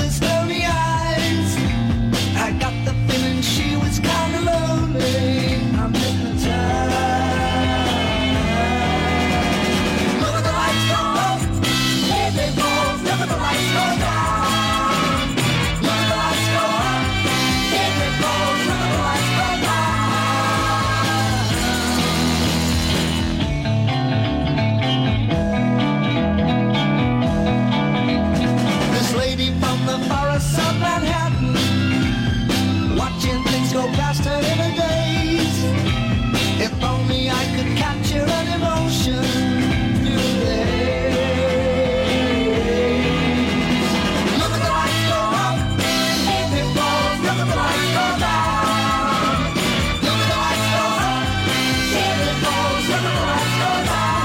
the stony eyes. I got the feeling she was kind of lonely. I'm hypnotized. Look at the lights go up, hey big balls. Look at the lights go down. Look at the lights go up, hey big balls. Look at the lights go down. This lady from the forests of Manhattan, watching things go past her in a daze. If only I could capture an emotion through the haze. Look at the lights go up, hey big balls. Look at the lights go down. Look at the lights go up, hey big balls. Look at the lights go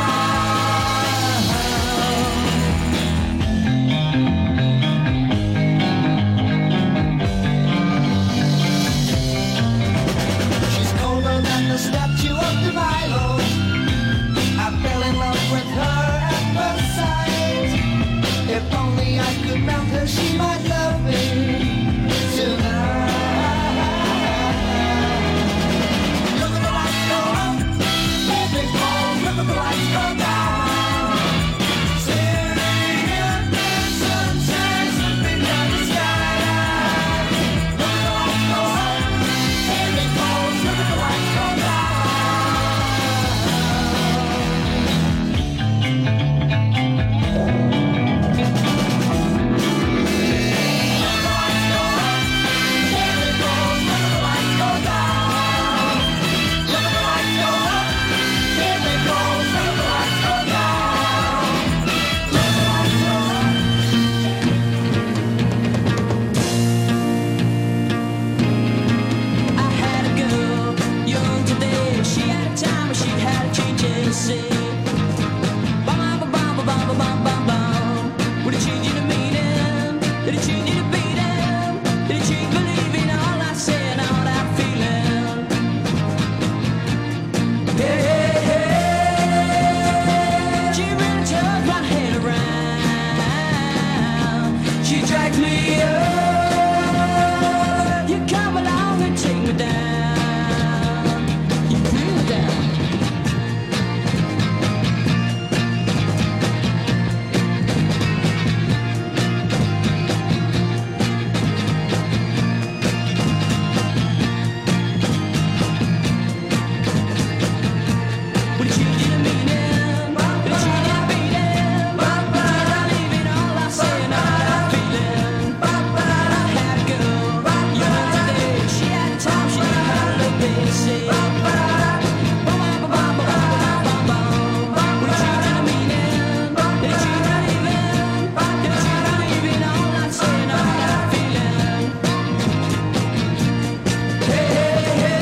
She's colder than the statue of Delilah. I fell in love with her at first sight. If only I could melt her, she might love me tonight. Look at the lights go up, hey big balls. Look at the lights go down. Singing, sunshine slipping down the sky. Look at the lights go up, hey big balls. Look at the lights go down. I had a girl, young today. She had a time, she had a change to say. Bum, bum, bum, bum, bum, bum, bum, bum. Would it change you to meet him? Did it change you to beat him? Did it change believing all I say and all that feeling? Hey, hey, hey. She really turned my head around. She dragged me up. You come along and take me down. You bring me down. Would it change you to meet him? Would it change you to beat him? Did I leave it all I say and all that feeling? I had a girl, young today. She had a time, she had a little bit say. Would it change you to meet him? Did it change you to leave him? Did it change you to leave it all I say and all that feeling? Hey, hey, hey.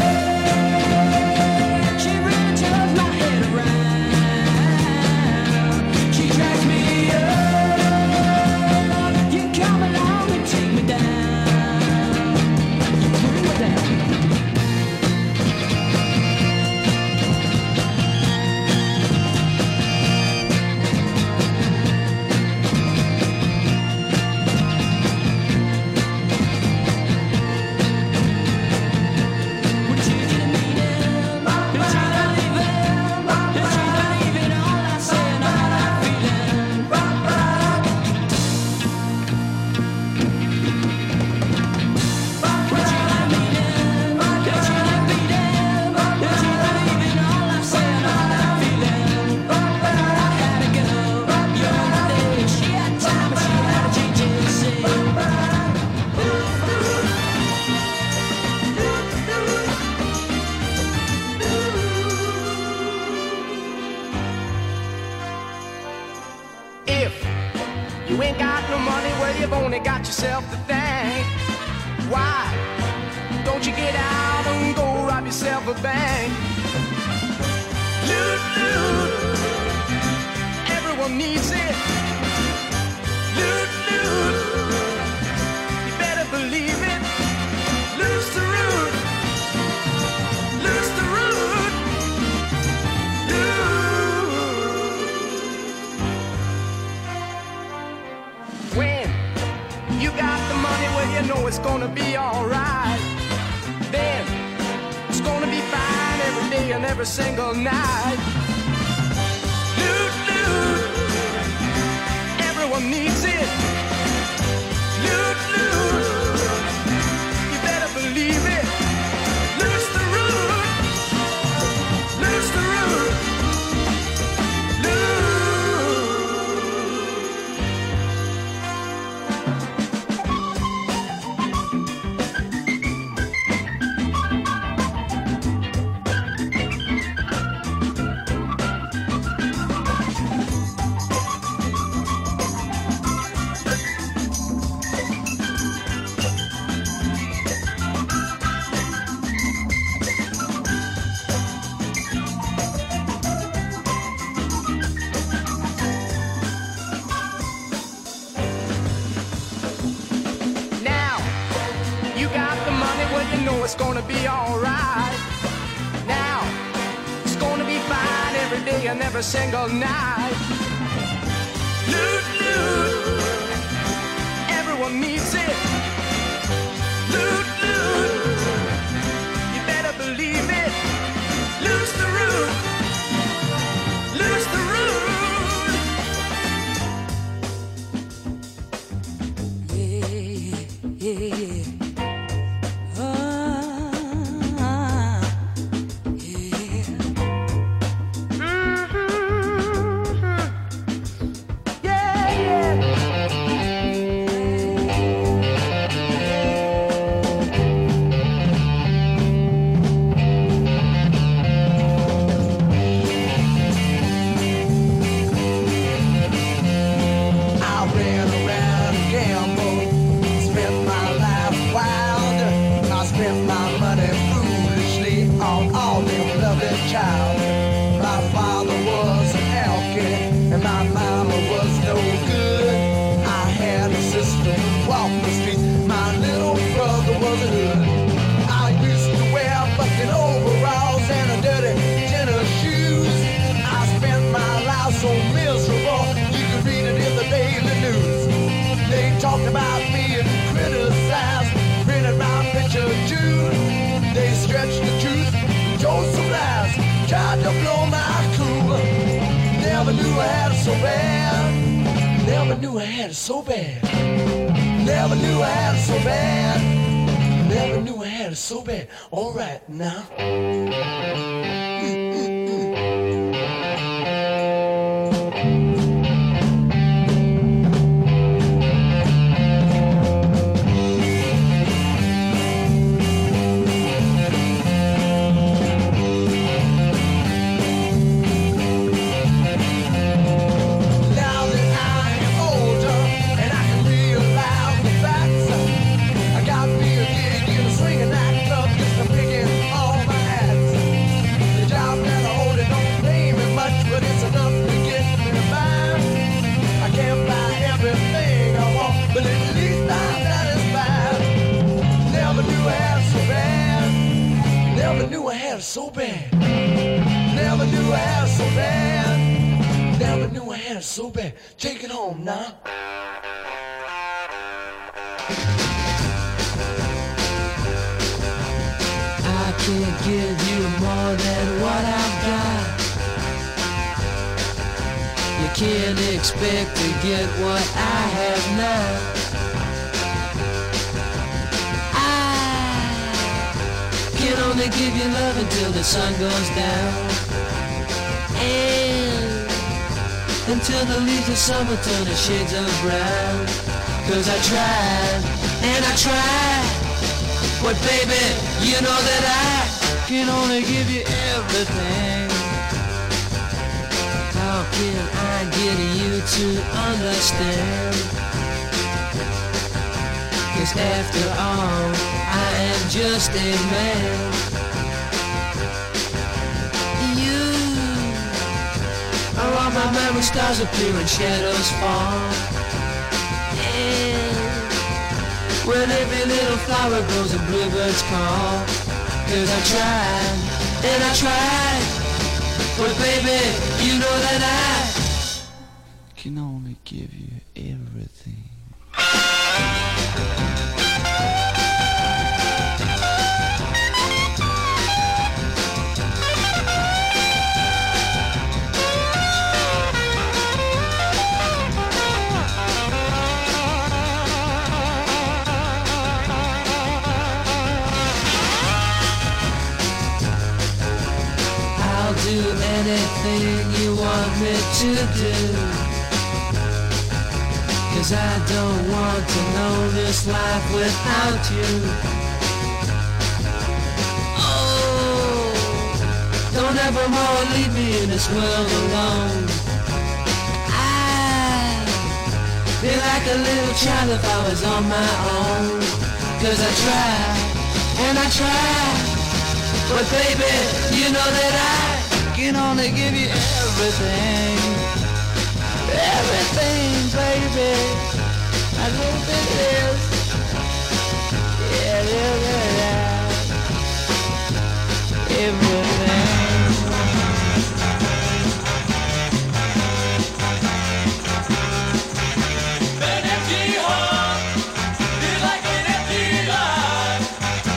She really turns my head around. She drags me up. You come along and take me down. You bring me down. Would it change you to meet him? Did it change you to leave him? Did it change you to leave it all I say and all that feeling? Would it change you to meet him? Did it change you to beat him? Did it change you to leave it all I say and all that feeling? I had a girl, young today. She had time, but she had a change to say. If you ain't got no money, well, you've only got yourself to thank. Why don't you get out and go rob yourself a bank? Loot, loot, everyone needs it. Loot, loot, you better believe it. Lose the root, lose the root. Loot. When you got the the money, well, you know it's gonna be alright. Then it's gonna be fine every day and every single night. Loot, loot, everyone needs it. Loot, loot, you better believe it. Loot's the root, loot's the root. It's gonna be alright. Now, it's gonna be fine every day and every single night. Loot, loot, everyone needs it. Loot, loot, you better believe it. Loot's the root, loot's the root. Yeah, yeah, yeah. So bad, never knew I had it so bad, never knew I had it so bad. All right now. So bad, never knew I had it so bad, never knew I had it so bad. Take it home now. I can't give you more than what I've got. You can't expect to get what I have now. Can only give you love until the sun goes down, and until the leaves of summer turn to shades of brown. 'Cause I tried and I tried, but baby, you know that I can only give you everything. How can I get you to understand? 'Cause after all, I am just a man. You are all my memory stars appear and shadows fall. And when every little flower grows and bluebirds call. 'Cause I tried and I tried, but baby, you know that I can only give you everything. anything you want me to do. 'Cause I don't want to know this life without you. Oh, don't ever more leave me in this world alone. I'd be like a little child if I was on my own. 'Cause I try, and I try, but baby, you know that I can only give you everything. Everything, baby. I know it is. Yeah, everything. An empty heart is like an empty life.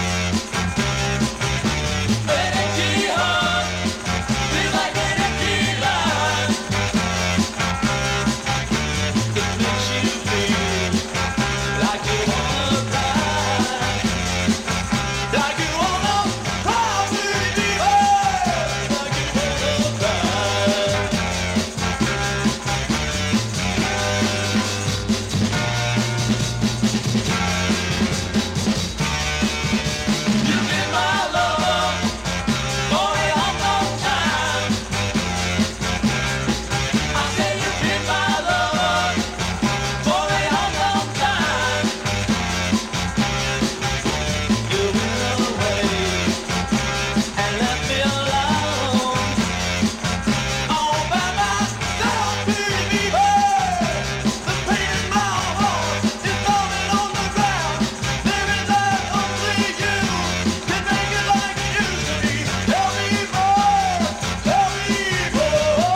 An empty heart is like an empty life. It makes you feel like you wanna cry, like you wanna cry, baby, like you wanna cry. You've been my lover for a long time. I say you've been my lover for a long time. You went away and left me alone, all by myself, baby. The pain in my heart is falling on the ground. There is only you can make it like it used to be. Tell me more, tell me more.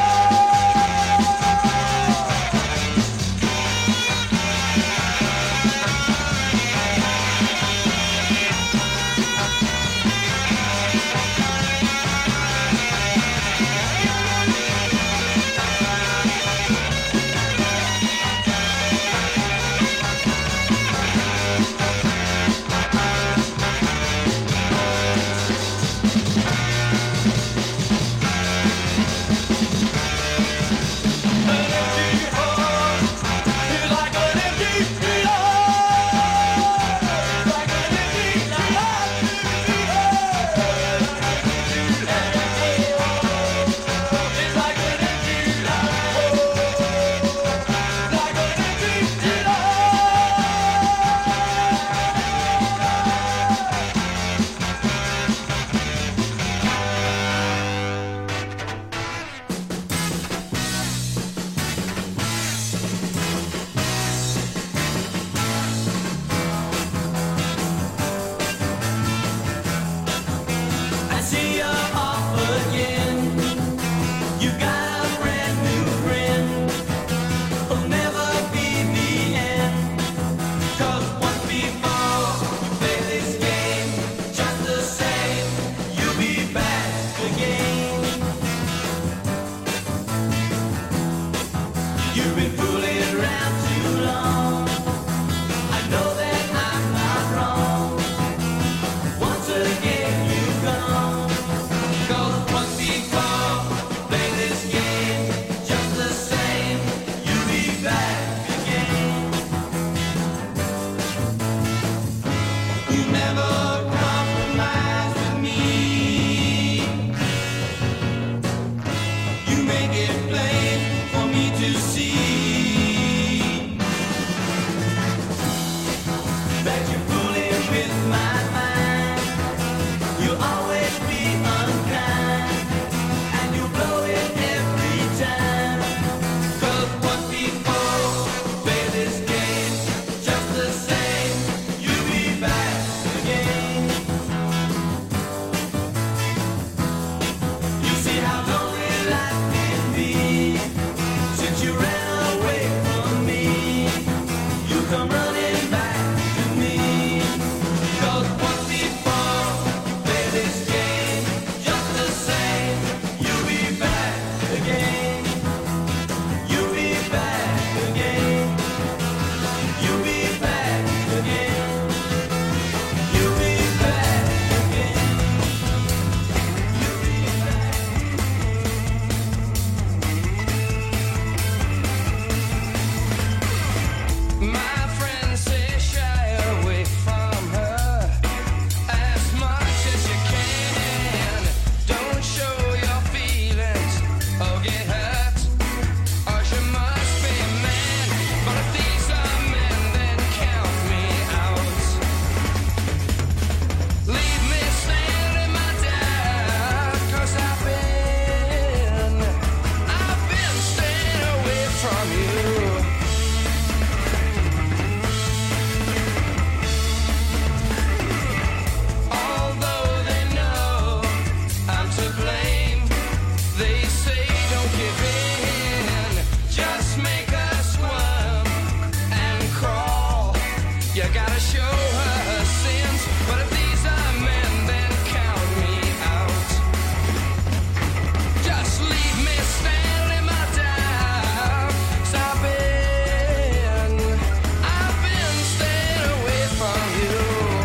An empty heart is like an empty life, like an empty life, it's like an empty life, like an empty I see you off again. You got a brand new friend. Will never be the end. 'Cause once before you play this game, just the same, you'll be back again. You've been fooling around too long. I know that I'm not wrong. Once again you've gone. 'Cause once before you play this game, just the same, you'll be back again. You never compromise with me. You make it plain for me to see that you're fooling with my mind. You'll always be unkind, and you blow it every time. 'Cause once before you play this game, just the same, you'll be back again. know her sins. But if these are men, then count me out. Just leave me standing in my doubt. I've been staying away from you.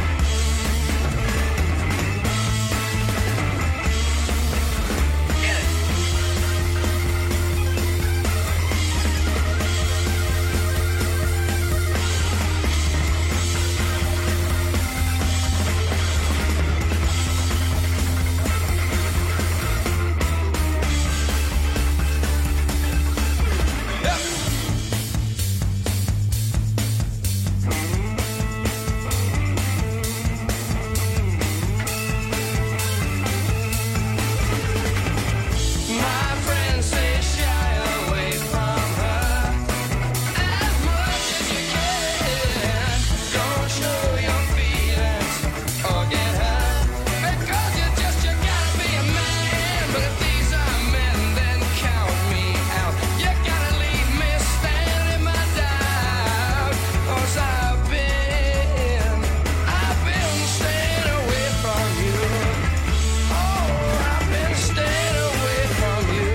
My friends say shy away from her as much as you can. Don't show your feelings or get hurt, because you gotta be a man. But if these are men, then count me out. You gotta leave me standing in my doubt. 'Cause I've been staying away from you. Oh, I've been staying away from you.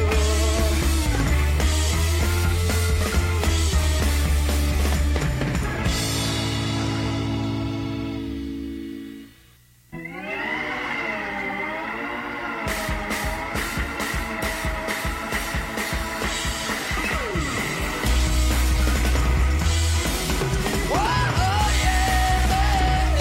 Oh, yeah.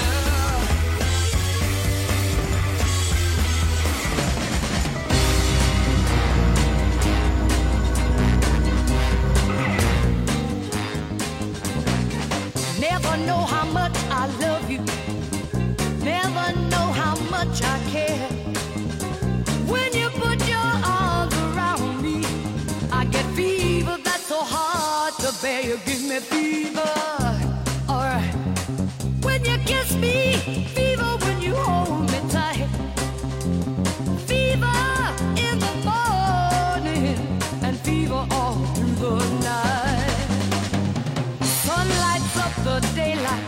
Never know how much I love you. Never know how much I care. When you put your arms around me, I get fever that's so hard to bear. You give me fever. Alright. When you kiss me, fever when you hold me tight. Fever in the morning and fever all through the night. Sun lights up the daylight,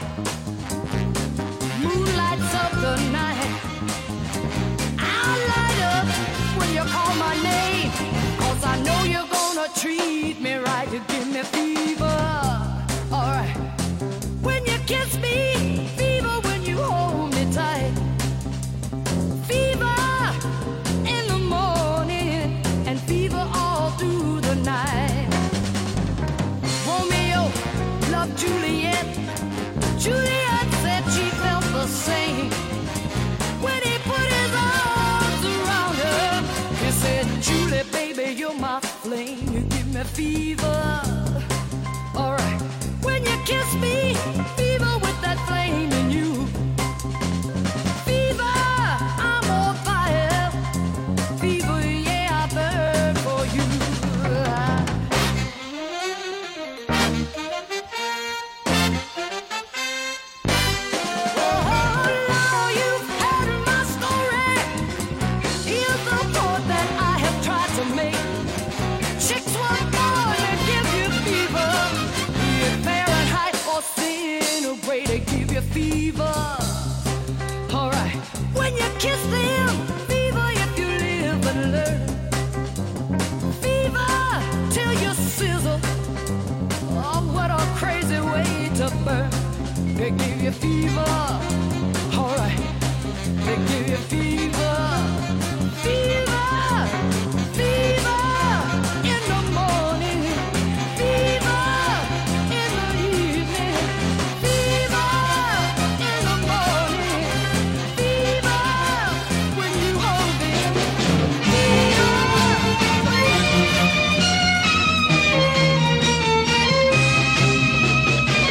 moon lights up the night. I'll light up when you call my name, 'cause I know you're gonna treat me right. You give me fever, alright. When you kiss me, fever when you hold me tight. Fever in the morning and fever all through the night. Romeo loved Juliet. Juliet said she felt the same. When he put his arms around her, he said, Julie, baby, you're my flame. You give me fever. Alright. When you kiss me, fever with that flame in you. Fever, I'm on fire. Fever, yeah, I burn for you. Fever, alright. When you kiss them, fever if you live and learn. Fever till you sizzle. Oh, what a crazy way to burn. They give you fever, alright. They give you fever, fever, fever in the morning, fever in the evening, fever.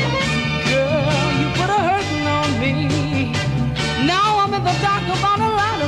Girl, you put a hurting on me. Now I'm in the dark about a lot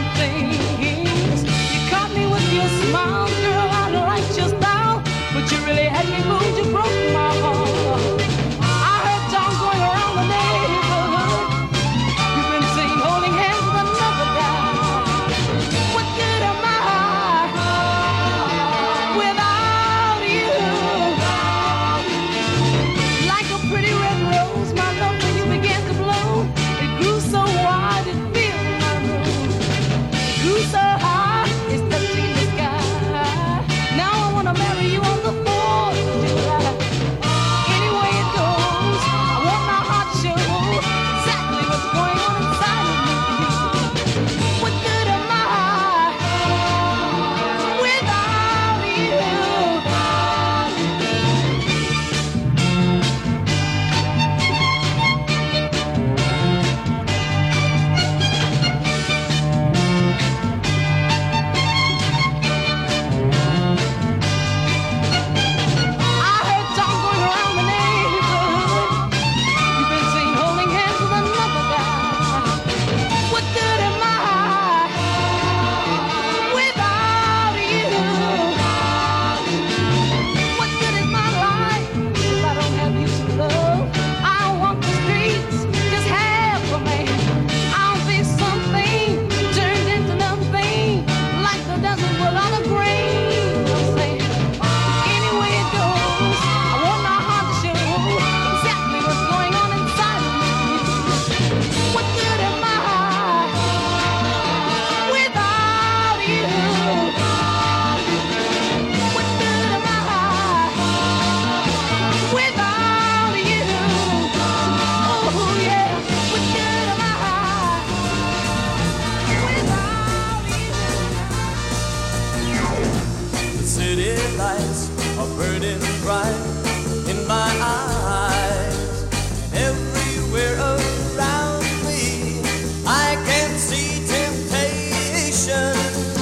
lights are burning bright in my eyes. Everywhere around me I can see temptation.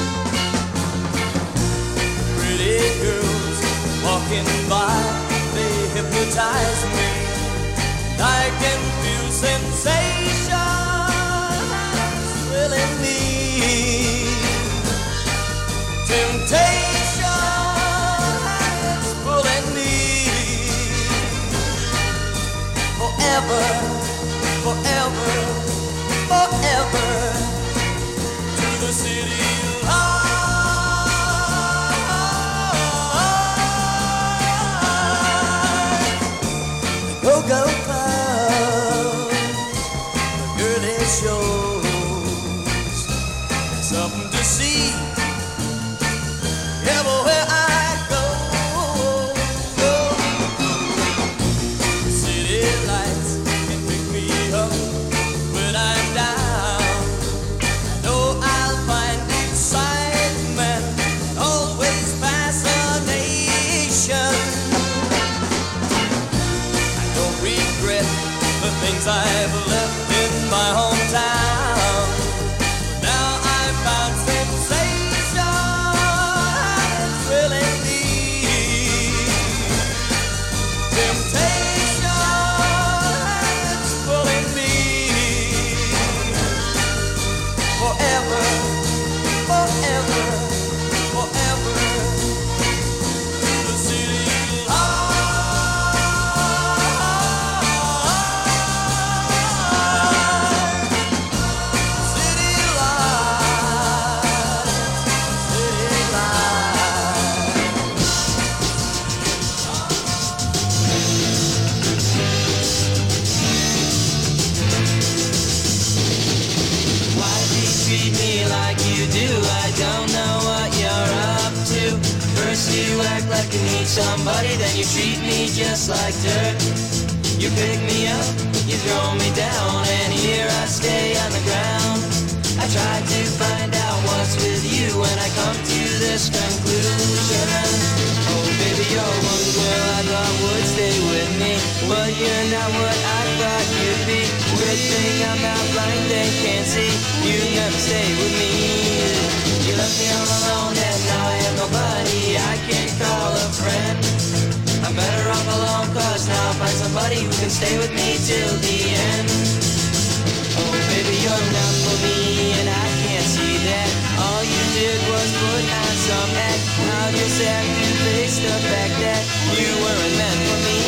Pretty girls walking by, they hypnotize me. I can feel sensation thrilling me. Temptation is pulling me. Forever, forever, forever to the city lights. Go-go club, girly shows, something to see. Everywhere I go, city lights can pick me up when I'm down. I know I'll find excitement, always fascination. I don't regret the things I've left in my hometown. Now I've found sensation thrilling me. Temptation is pulling me. Forever, forever, forever to the city lights. City lights, city lights. Why do you treat me like you do? I don't know what you're up to. First you act like you need somebody, then you treat me just like dirt. You pick me up, you throw me down, and here I stay on the ground. I tried to find out what's with you when I come to this conclusion. Oh baby, you're one girl I thought would stay with me, but you're not what I thought you'd be. Good thing I'm not blind and can't see. You never stay with me. You left me all alone and now I have nobody I can call a friend. I'm better off alone, cause now I find somebody who can stay with me till the end. Oh baby, you're not for me and I can't see that. All you did was put on some act. I'll just have to face the fact that you weren't meant for me.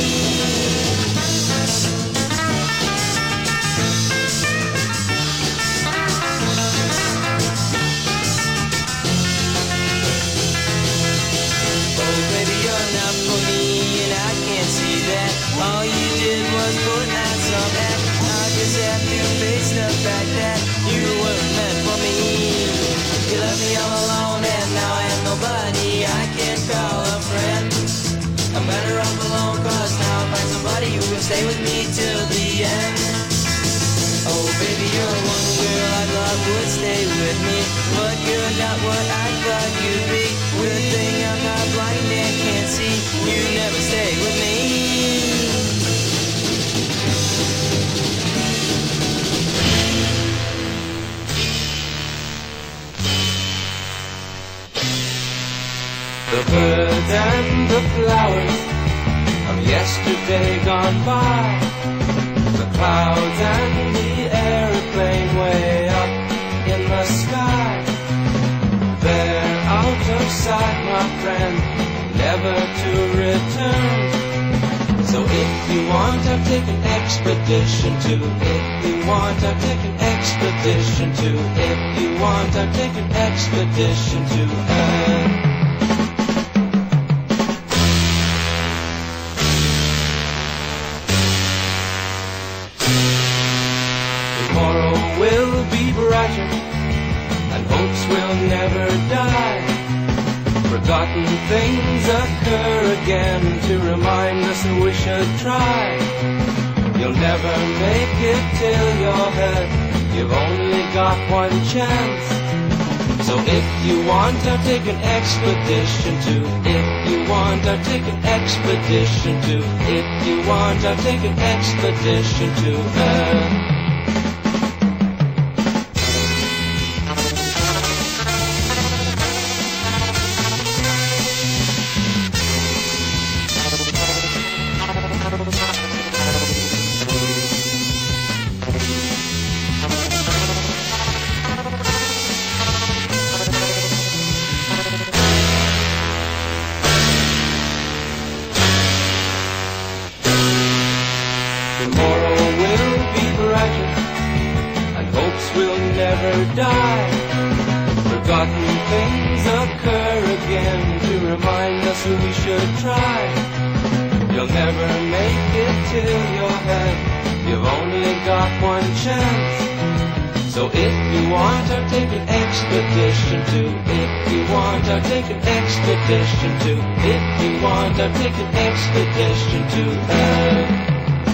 Oh baby, you're not for me and I can't see that. All you did was put on some act. I'll just have to face the fact that you weren't meant for me. You left me all alone and now I have nobody I can call a friend. I'm better off alone, cause now I find somebody who will stay with me till the end. Oh baby, you're one girl I thought would stay with me, but you're not what I thought you'd be. Good thing I'm not blind and can't see. You never stay with me. The birds and the flowers of yesterday gone by, the clouds and the airplane way up in the sky. They're out of sight, my friend, never to return. So if you want, I'll take an expedition to. If you want, I'll take an expedition to. If you want, I'll take an expedition to Earth. Tomorrow will be brighter, and hopes will never die. Forgotten things occur again to remind us that we should try. You'll never make it till you're hurt, you've only got one chance. So if if you want, I'll take an expedition too. If you want, I'll take an expedition too. If you want, I'll take an expedition too. Tomorrow will be brighter, and hopes will never die. Forgotten things occur again to remind us who we should try. You'll never make it till you're ahead, you've only got one chance. So if you want, I'll take an expedition too. If you want, I'll take an expedition too. If you want, I'll take an expedition too.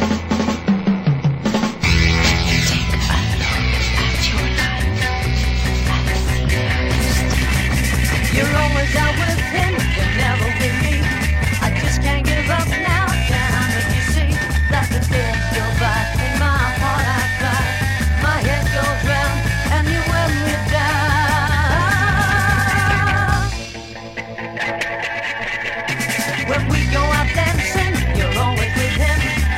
You're always out with him, you're never with me. I just can't give up now, can I make you see that the tears go by in my heart I cry, my head goes round and you wear me down. When we go out dancing, you're always with him.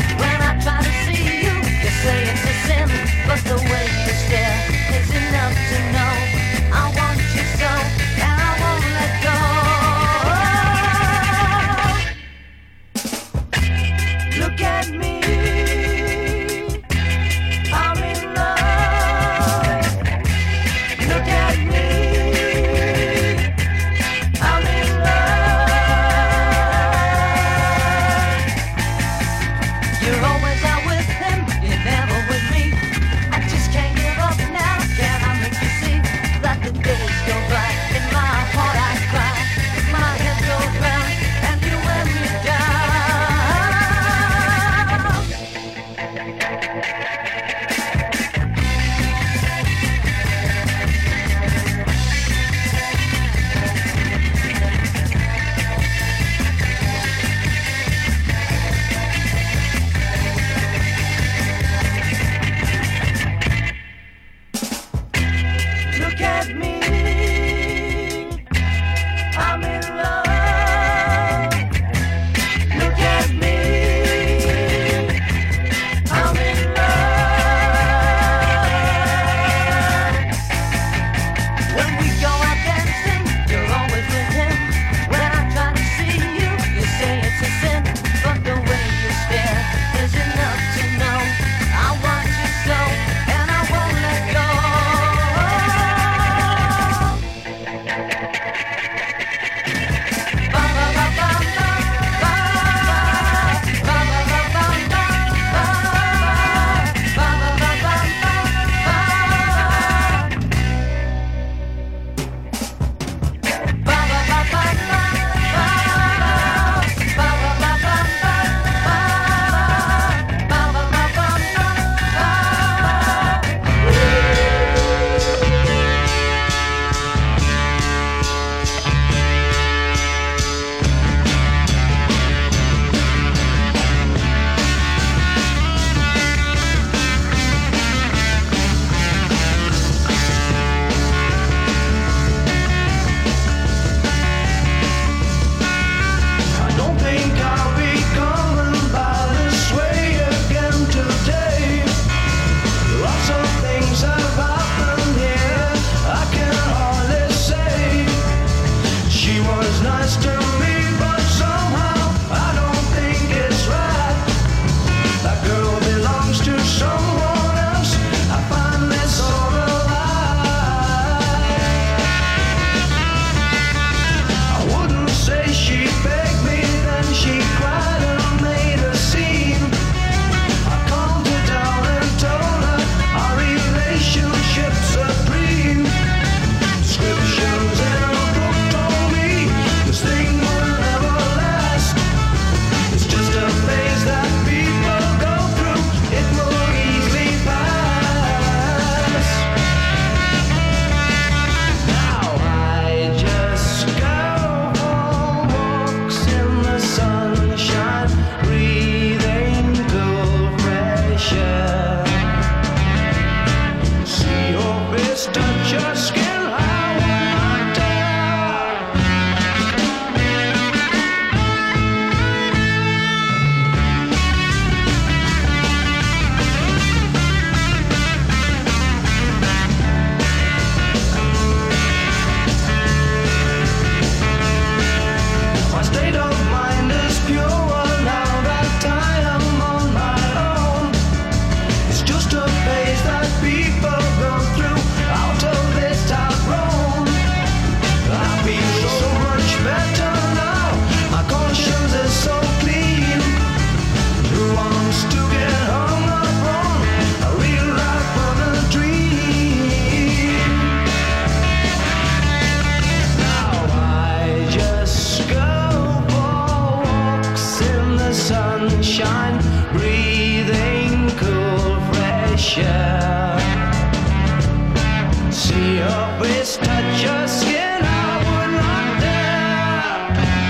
See your face, touch your skin, I would not dare.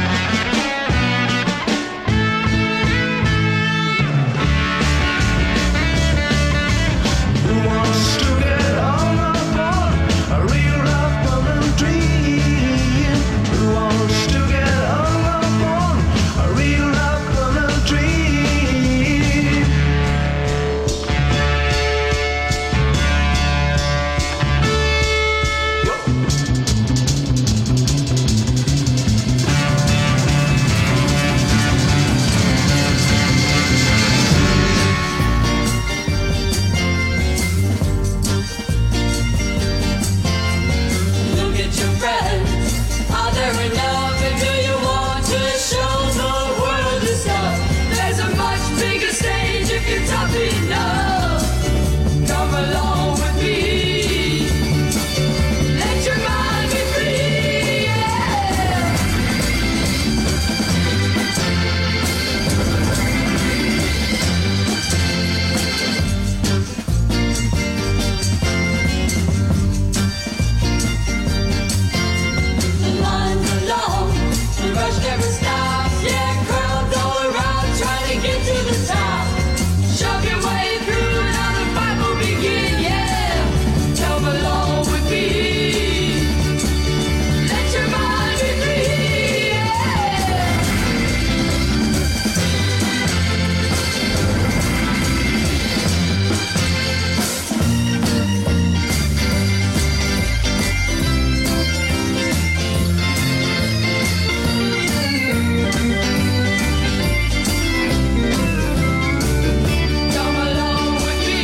Who wants to get on the board? A real rough woman dream. Who wants to get on the board? A real rough woman dream. Look at your friends. Are there enough? And do you want to show the world this stuff? There's a much bigger stage if you're tough enough. Come along with me. Let your mind be free. Yeah. The lines are long, the rush never stops. Yeah, crowds all around trying to get to the top. Shove your way through and now the fight will begin. Yeah, come along with me. Let your mind be free. Yeah. Come along with me.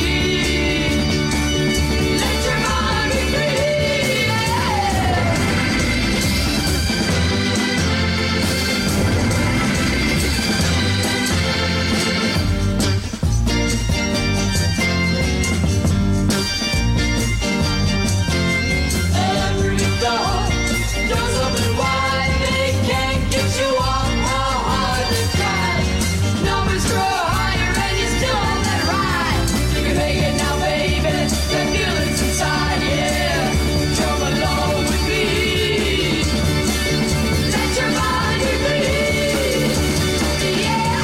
Let your mind be free. Yeah. Every door, doors open wide. They can't get you off how hard they try. Numbers grow higher and you still on that ride. You can make it now, baby. The feeling's inside, yeah. Come along with me. Let your mind be free. Yeah.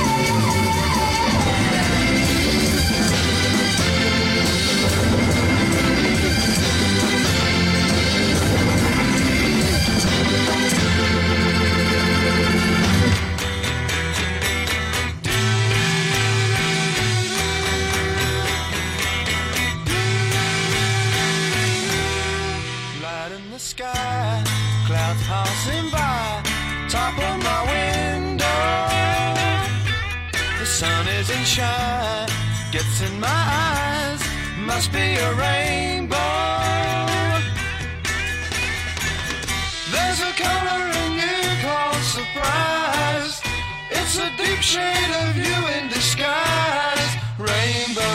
Light in the sky, clouds passing by, top of my window. The sun isn't shine, gets in my eyes, must be a rainbow. There's a color in you called surprise. It's a deep shade of you in disguise. Rainbow.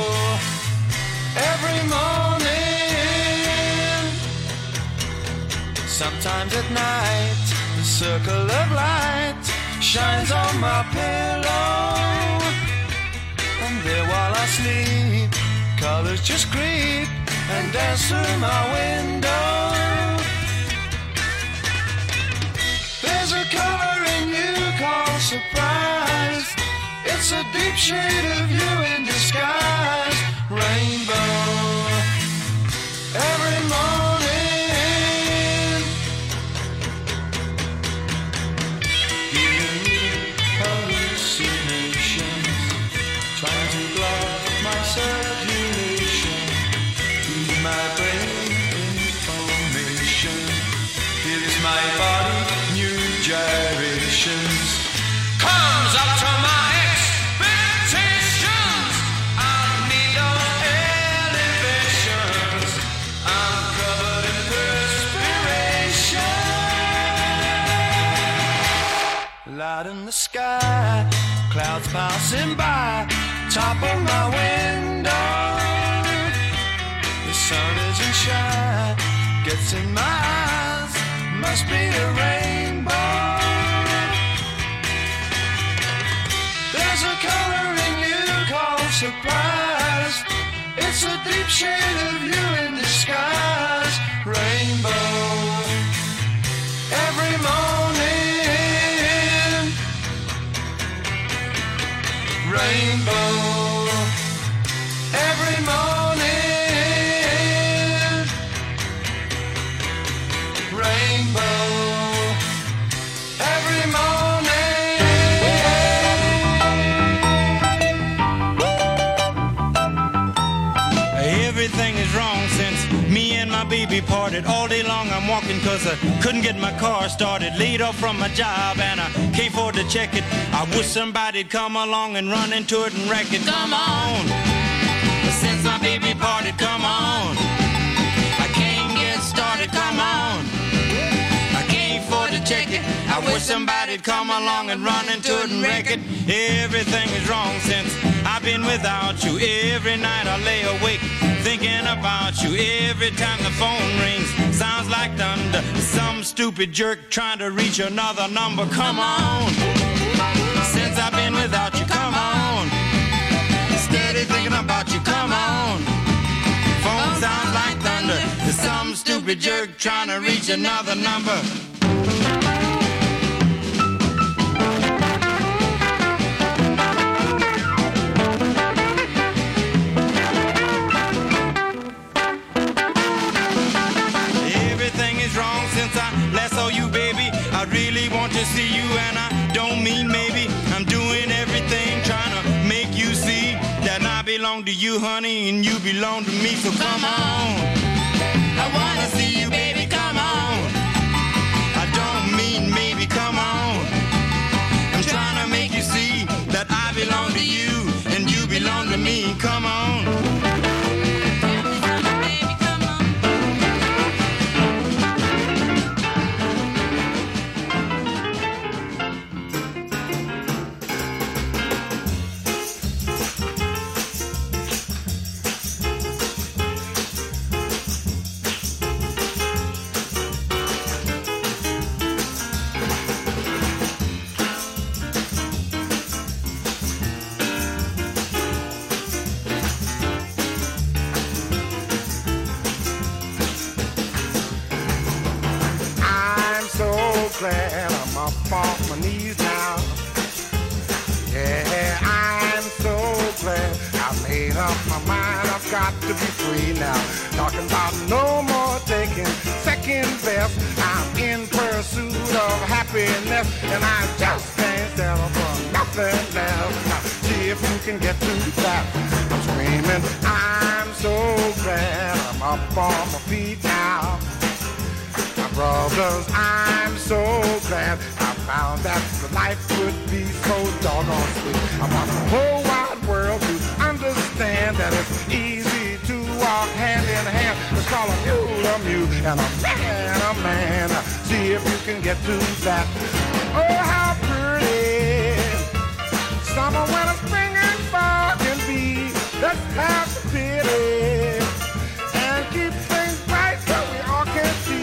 Every morning, sometimes at night, the circle of light shines on my pillow. And there while I sleep, colors just creep and dance through my window. There's a color in you called surprise. It's a deep shade of you in disguise. Rainbow. Every morning, giving me hallucinations, trying to block my circulation, feed my brain information, gives my body new gyrations, comes up to my expectations. I need no elevations. I'm covered in perspiration. Light in the sky, clouds passing by, top of my window. The sun isn't shine, gets in my eyes, must be a rainbow. There's a color in you called surprise. It's a deep shade of you in disguise. Rainbow every morning. Rainbow every morning. Rainbow every morning. Everything is wrong since me and my baby parted. All day long I'm walking cause I couldn't get my car started. Laid off from my job and I can't afford to check it. I wish somebody'd come along and run into it and wreck it. Come on, since my baby parted, come on. I can't get started, come on. I can't afford to check it. I wish somebody'd come along and run into it and wreck it. Everything is wrong since I've been without you. Every night I lay awake thinking about you. Every time the phone rings, sounds like thunder. Some stupid jerk trying to reach another number. Come on, since I've been without you, come on. Steady thinking about you, come on. Phone sounds like thunder. Some stupid jerk trying to reach another number. I really want to see you and I don't mean maybe. I'm doing everything trying to make you see that I belong to you, honey, and you belong to me. So come on, I wanna see you, baby, come on. I don't mean maybe, come on. I'm trying to make you see that I belong to you and you belong to me. Come on. Glad I'm up off my knees now. Yeah, I'm so glad I made up my mind. I've got to be free now. Talking about no more taking second best. I'm in pursuit of happiness, and I just can't settle for nothing else. Now, see if you can get to that. I'm screaming, I'm so glad I'm up on my feet now. Brothers, I'm so glad I found that the life could be so doggone sweet. I want the whole wide world to understand that it's easy to walk hand in hand. Let's call a mule, and a man. See if you can get to that. Oh, how pretty summer, winter, spring, and fall can be. Let's have the pity and keep things bright so we all can see.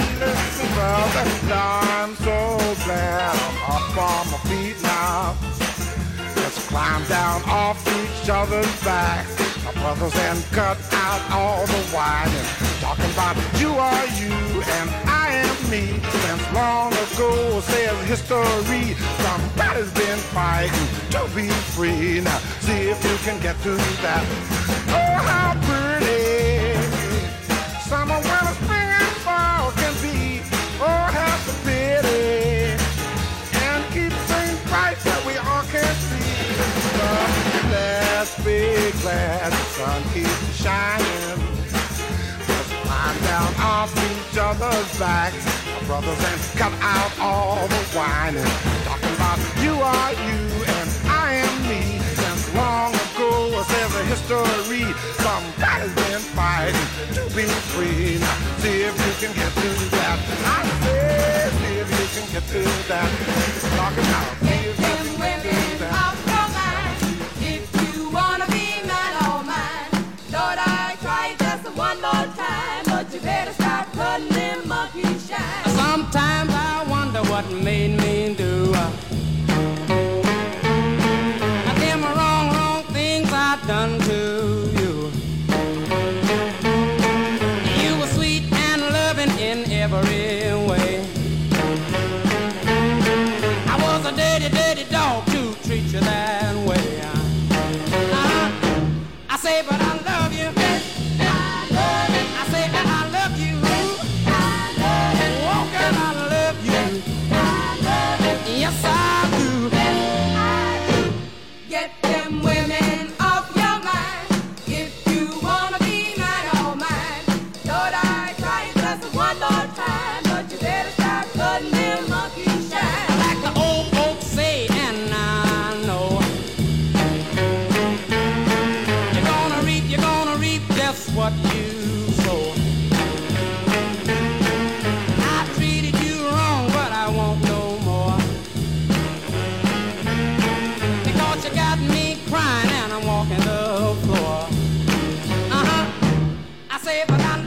I'm so glad I'm up on my feet now. Let's climb down off each other's backs, my brothers, and cut out all the whining. Talking about you are you and I am me. Since long ago, says history, somebody's been fighting to be free. Now see if you can get to that. Oh, how pretty summer, winter, spring, and fall can be. Oh, have the pity and keep things bright that we all can see. Let's be glad the sun keeps shining. Let's climb down off each other's backs, my brothers, and cut out all the whining. Talking about you are you and I am me. Since long ago, says a history, somebody's been fighting to be free. Now see if you can get to that. I said, see if you can get to that. Talking about, see if you can get to that. If you wanna be mine, oh mine, Lord, I try just one more time, but you better start putting them monkey shine. Sometimes I wonder what made me do them wrong things I've done to you. You were sweet and loving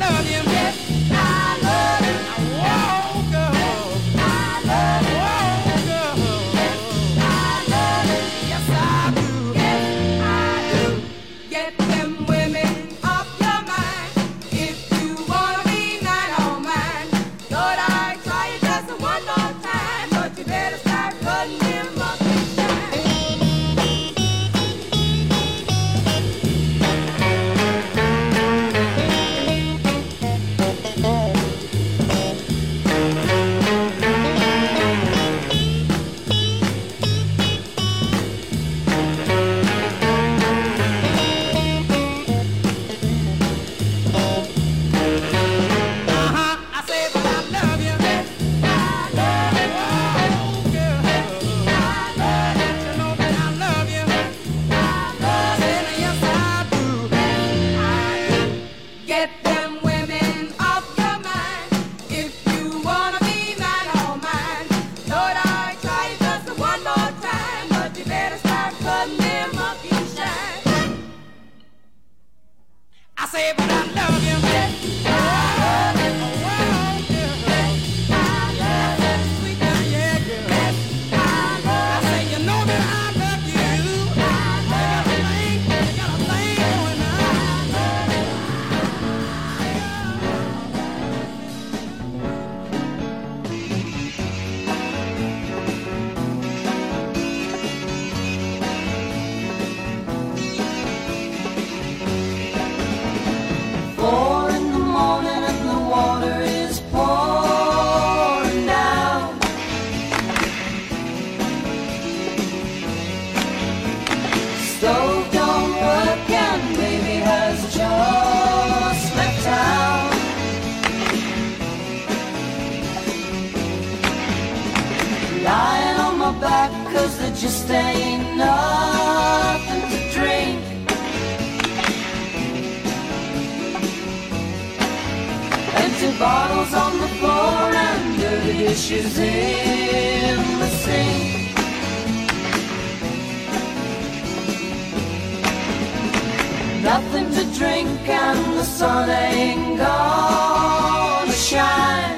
love you. Yes, I love you. Whoa, girl. I love you. Whoa, girl. I love you. Yes, I do. Yes, I do. Get them women off your mind. If you wanna be mine, oh mine. Lord, I try it just one more time, but you better start cutting them up and shine. I say, but I love you. I love you. Whoa, girl. I love you. You know that I love you. I love you. Yes, I do. Get them women off your mind. If you wanna be mine, oh mine. Lord, I try it just one more time, but you better start cutting them up and shine. I say, but I love you. Yes, I love you. Whoa, girl. I love you. Sweet down, yeah, girl. Yes, I I love say, you know that I love you. you. I love you. You got a thing going on. Four in the morning and the water is pouring down. Stove don't work and baby has just left town. Lying on my back 'cause there just ain't nothing to drink. Empty bottles on the floor and dirty dishes in the sink. Nothing to drink and the sun ain't gonna shine.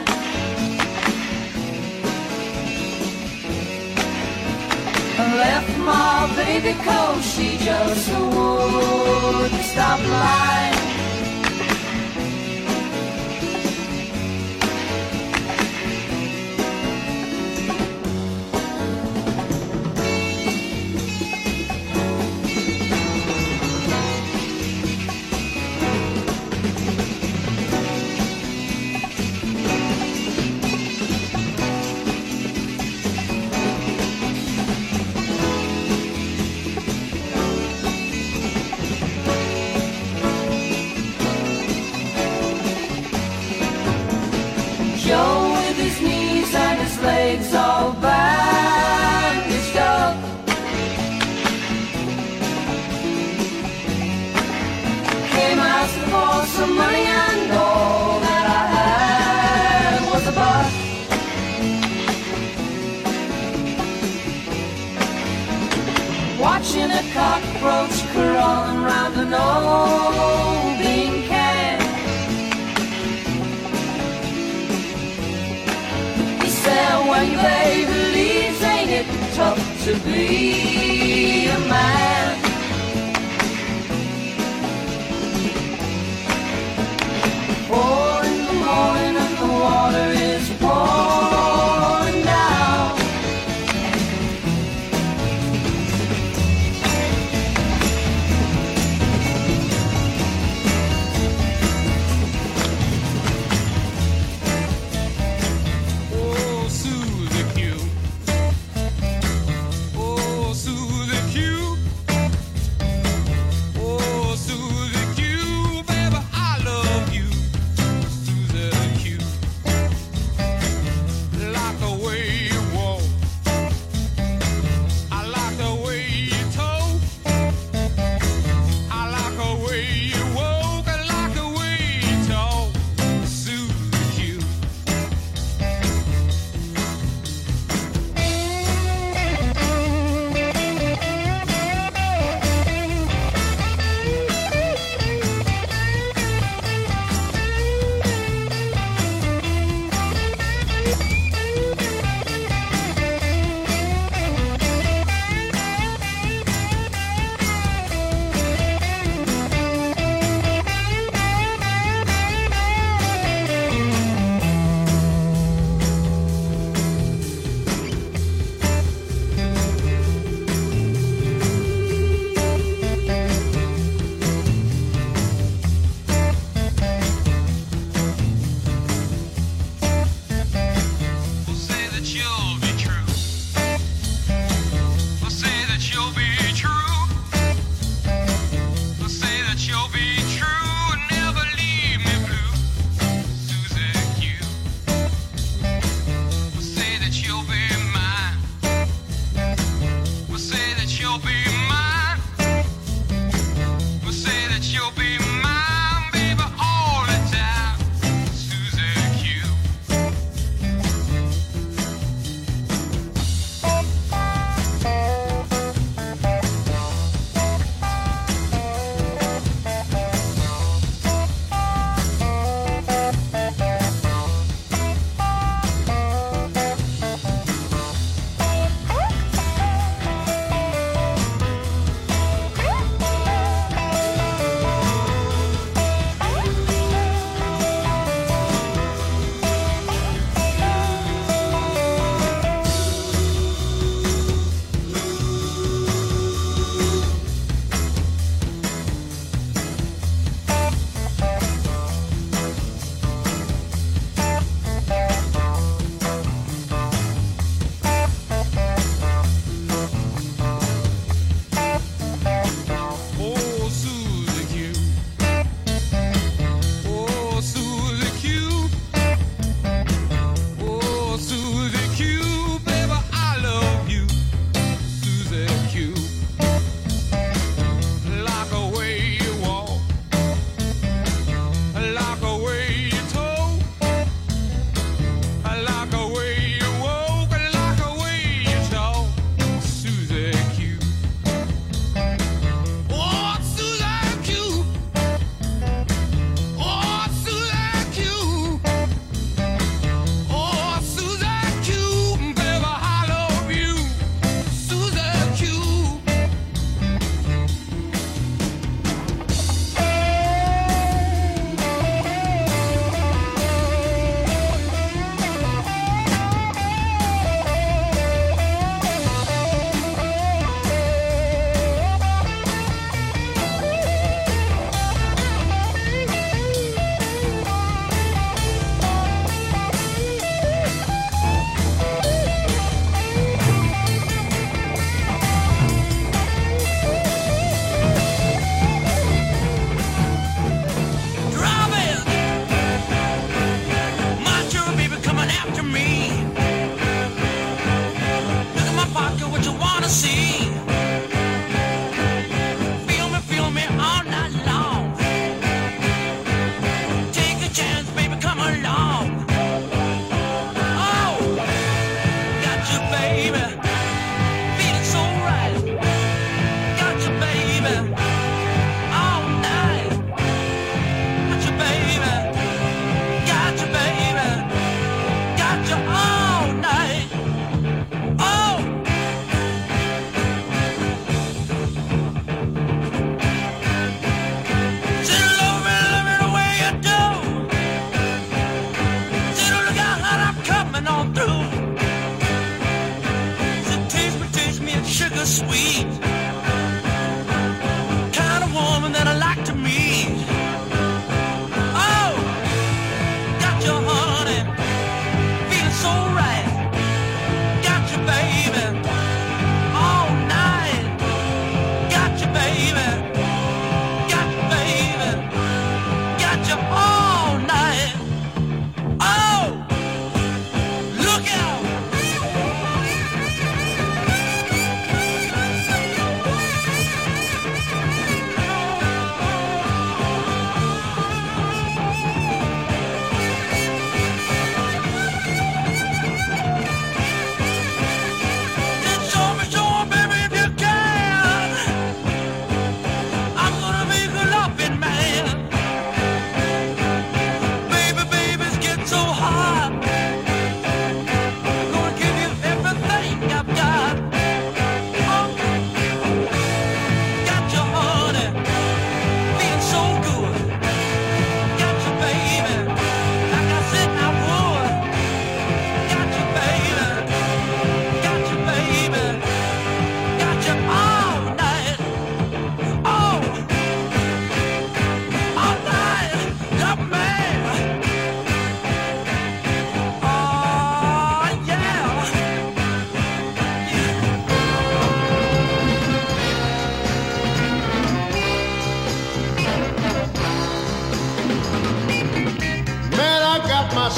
I left my baby 'cause she just wouldn't stop lying. Joe with his knees and his legs all bandaged up. Came asking for some money and all that I had was a buck. Watching a cockroach crawling round an old bean can. When your baby leaves, ain't it tough to be a man? Four in the morning and the water is pouring down. Oh, Susie Q. Oh, Susie.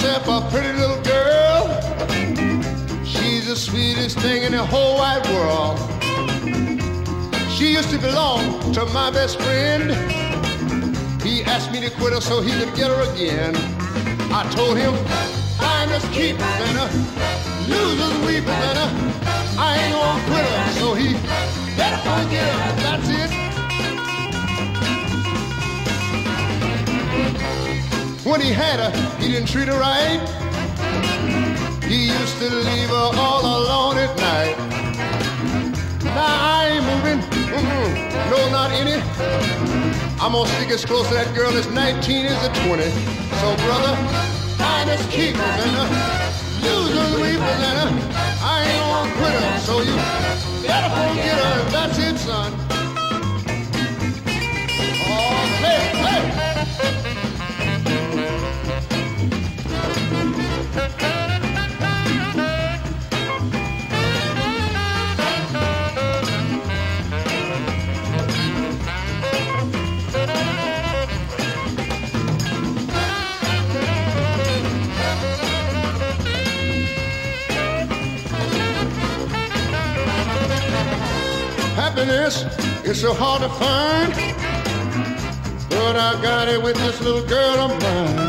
myself a pretty little girl. She's the sweetest thing in the whole wide world. She used to belong to my best friend. He asked me to quit her so he could get her again. I told him, finders keepers and losers weepers and I ain't gonna quit her. So he better forget her. That's it. When he had her, he didn't treat her right. He used to leave her all alone at night. Now I ain't moving, no, not any. I'm gonna stick as close to that girl as 19 is to 20. So brother, finders keepers and losers weepers and I ain't gonna quit her. So you better forget her. That's it, son. Oh, hey, hey. Happiness is so hard to find, but I got it with this little girl of mine.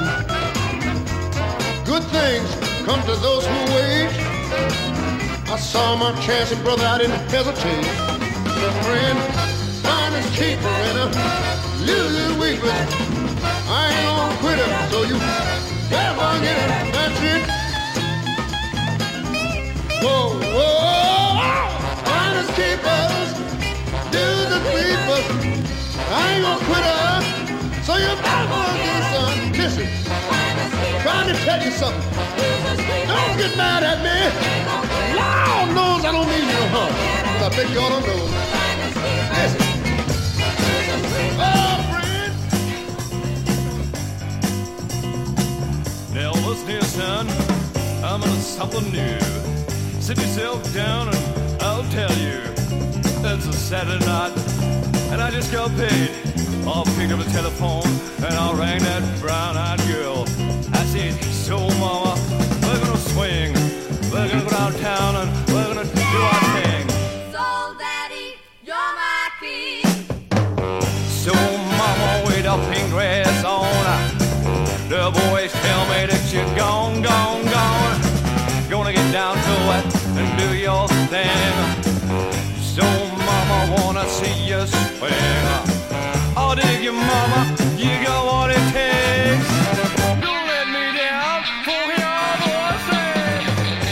Good things come to those who wait. I saw my chance and brother, I didn't hesitate. The friend, finders keepers and losers weepers. I ain't gonna quit her, so you better forget her. That's it. Whoa, whoa, finders keepers. The people, I ain't gonna quit her, so you better forget, son. Listen, trying to tell you something. Don't get mad at me. Lord knows I don't mean you no harm, but I bet y'all don't know. Listen. Oh, friend. Now listen here, son. I'm on something new. Sit yourself down and I'll tell you. It's a Saturday night, and I just got paid. I'll pick up the telephone, and I'll ring that brown-eyed girl. I said, so mama, we're gonna swing. We're gonna go downtown, and we're gonna do our thing. So daddy, you're my king. So mama, with a pink dress on, the boys tell me that you're gone, gone, gone. Gonna get down to it and do your thing. So mama, wanna see you swing. I'll dig you, mama, you got what it takes. Don't let me down, for your boy sing.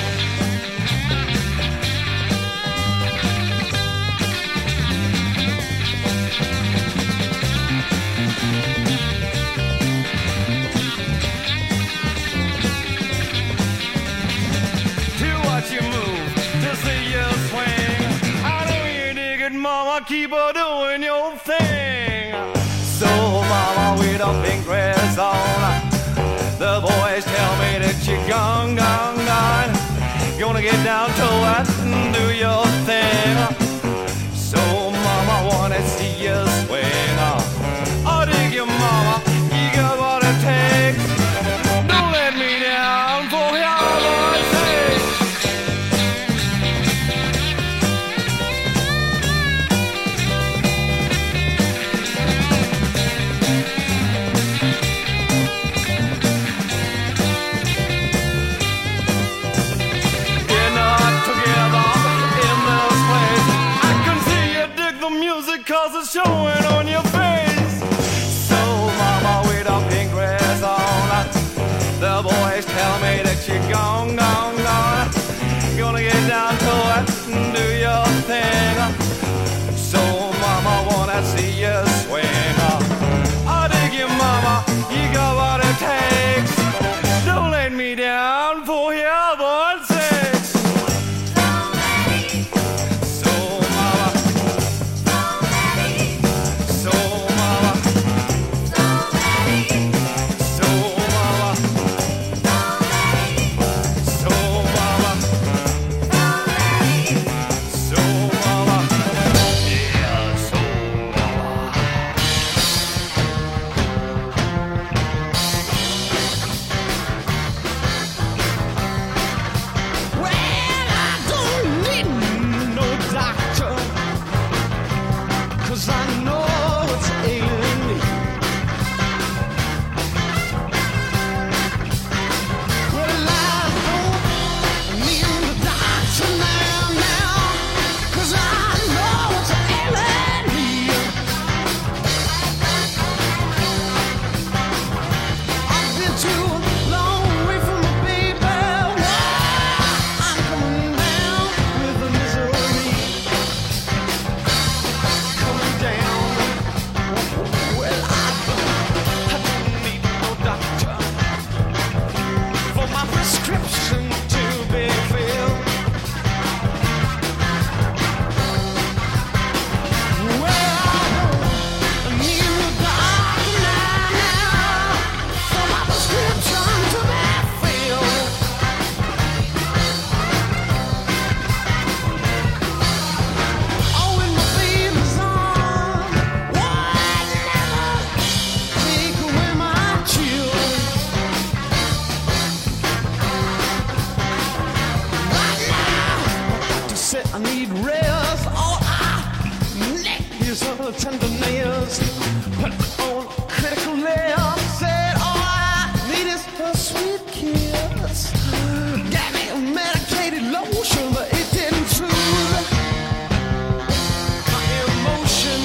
To watch you move, to see you swing. Mama, keep on doing your thing. So, mama, with a pink dress on, the boys tell me that you're gone, gone, gone. Gonna get down to it and do your thing. So, mama, wanna see you swing. I'll dig you, mama, you got what it takes. Don't let me down for your boy's sake. Together in this place. the tender nails, put on critical nails. Said all I need is a sweet kiss. Got me a medicated lotion, but it didn't soothe my emotion.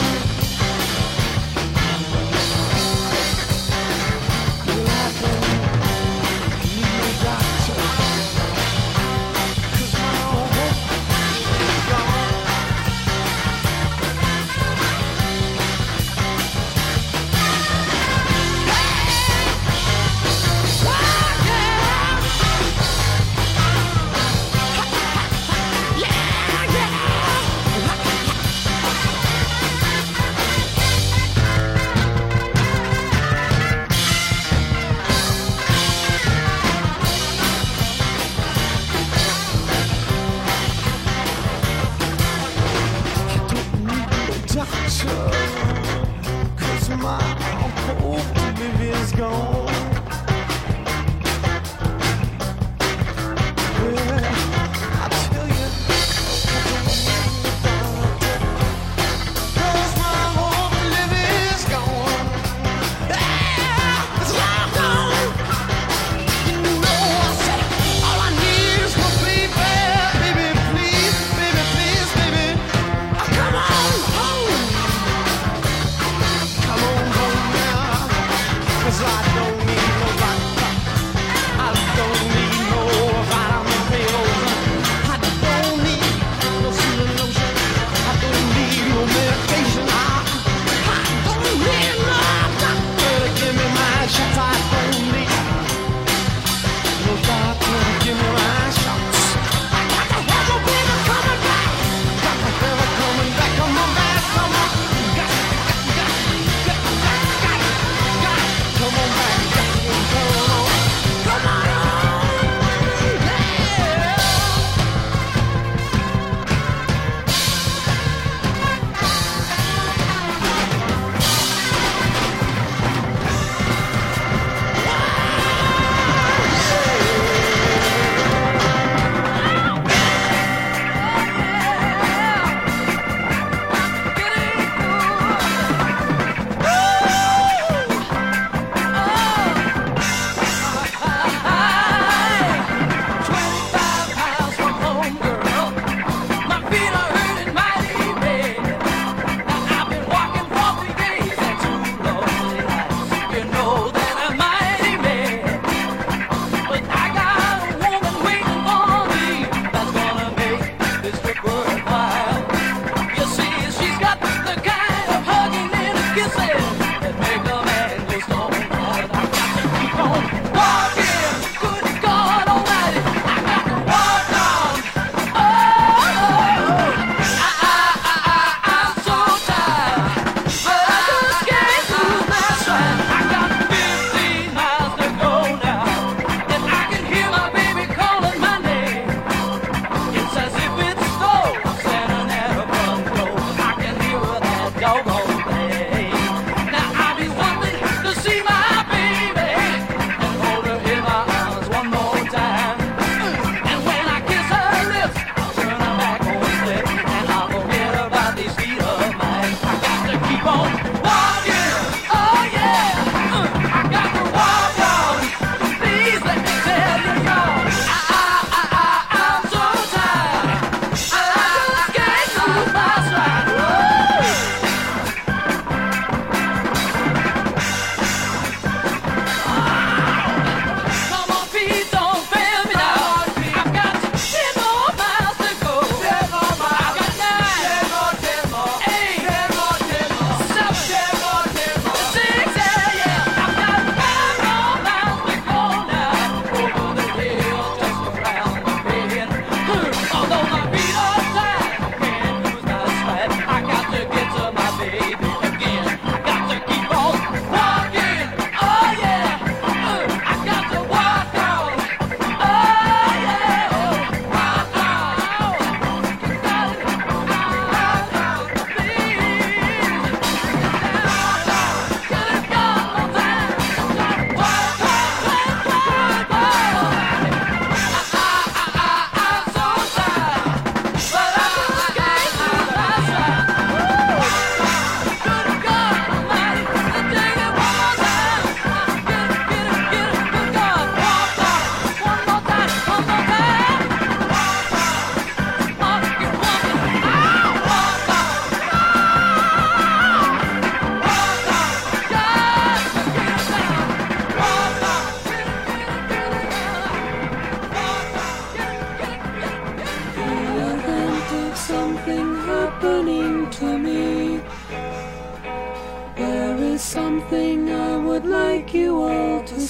Well, I don't need no doctor, 'cause my hope is gone.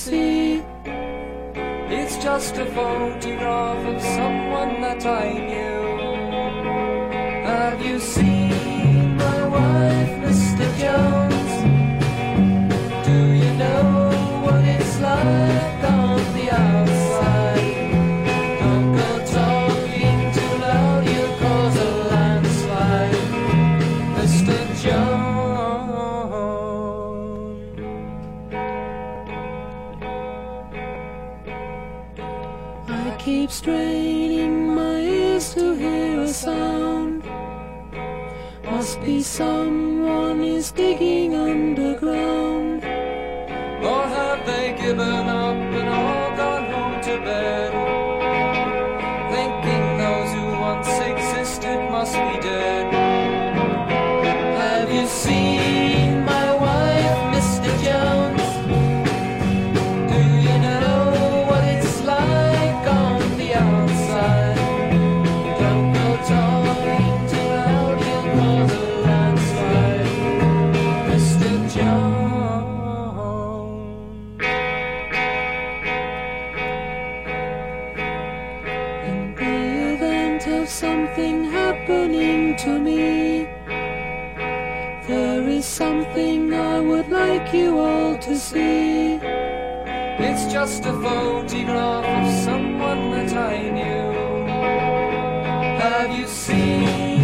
see. It's just a photograph of someone that I knew. Have you seen my wife, Mr. Jones? Do you know what it's like on the outside? Don't go talking too loud, you'll cause a landslide, Mr. Jones. I keep straining my ears to hear a sound. Must be someone is digging underground. Or have they given up and all gone home to bed, thinking those who once existed must be dead? Have you seen my wife, Mr. Jones? Do you know what it's like on the outside? Don't go talking too loud, you'll cause a landslide, Mr. Jones. In the event of something happening to me, there is something I would like you all to see. It's just a photograph of someone that I knew. Have you seen